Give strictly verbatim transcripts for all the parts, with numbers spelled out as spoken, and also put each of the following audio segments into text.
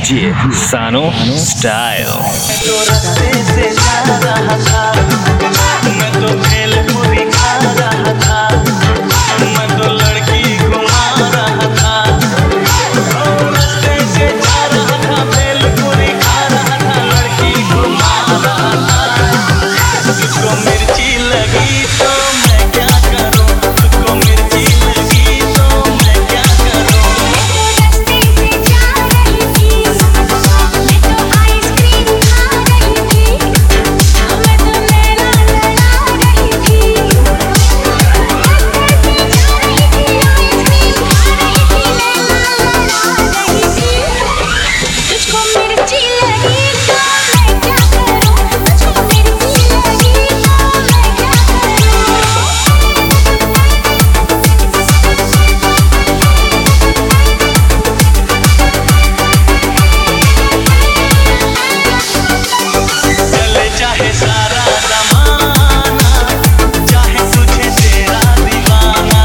DJ सानो style. तो रास्ते से जा रहा था, मैं तो भेलपुरी खा रहा था, मैं तो लड़की घुमा रहा था। रास्ते से जा रहा था, भेलपुरी खा रहा था, लड़की घुमा रहा था। तुझको मिर्ची लगी तो मैं क्या करूं, तुझको मिर्ची लगी तो मैं क्या करूं। रास्ते से जा रही थी, मैं तो आइसक्रीम खा रही थी, मैं तो लैला लड़ा रही थी। रास्ते से जा रही थी, आइसक्रीम खा रही थी, लैला लड़ा रही थी। तुझको मिर्ची लगी तो मैं क्या करूं, तुझको मिर्ची लगी तो मैं क्या करूं। चले चाहे सारा ज़माना, चाहे तुझे तेरा दीवाना।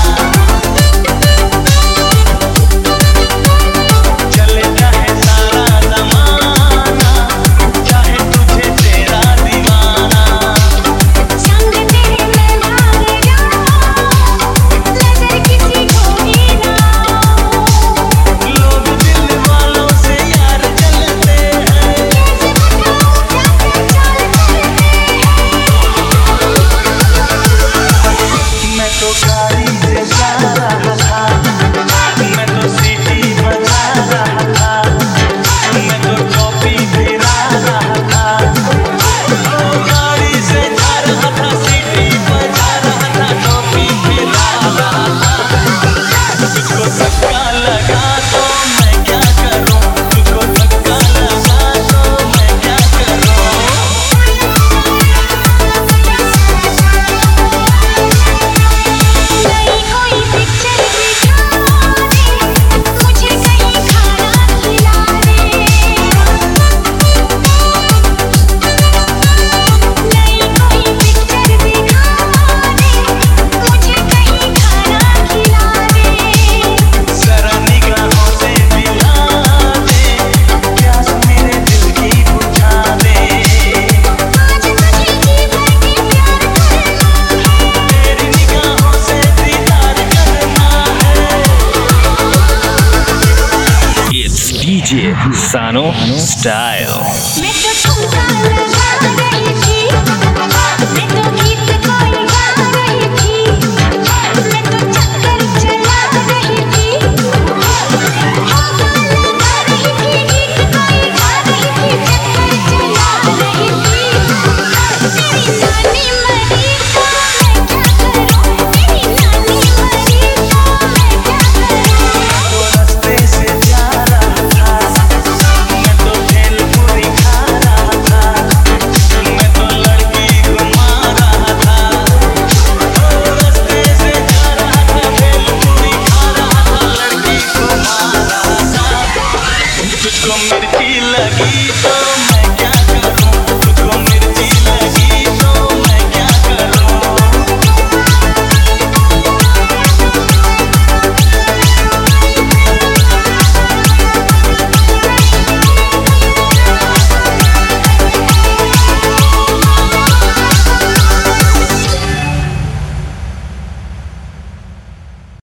चले चाहे सारा ज़माना, चाहे तुझे तेरा दीवाना। संग तेरे मैं भाग जाऊं, नजर किसी को भी ना आऊं। लोग दिल वालों से यार जलते हैं, कैसे बताऊं क्या क्या चाल चलते हैं। मैं तो गाड़ी से जा रहा था, मैं तो सीटी बजा रहा था, मैं तो टोपी गिरा रहा था। ओ गाड़ी से जा रहा था, सीटी बजा रहा था, टोपी गिरा रहा था। तुझको धक्का लगा तो मैं क्या करूं, तुझको धक्का लगा तो मैं क्या करूं। नई कोई पिक्चर दिखा दे, मुझे कहीं खाना खिला दे। नई कोई पिक्चर दिखा दे, मुझे कहीं खाना खिला दे। जरा निगाहों से दिला दे, प्यास मेरे दिल की बुझा दे। आज मुझे जी भर के प्यार करना है, तेरी निगाहों से दीदार करना है। It's डीजे सानो स्टाइल। मैं तो ठुमका लगा रही थी, मैं तो गीत कोई गा रही थी, मैं तो चक्कर चला रही थी। ठुमका लगा रही थी, गीत कोई गा रही थी, चक्कर चला रही थी। तेरी नानी मरी तो मैं क्या करूं, तेरी नानी मरी तो मैं क्या करूं। तो रास्ते से जा रहा था, मैं तो भेलपुरी खा रहा था, मैं तो लड़की घुमा रहा था। ओ रास्ते से जा रहा था, भेलपुरी खा रहा था, लड़की घुमा रहा था। तुझको मिर्ची लगी तो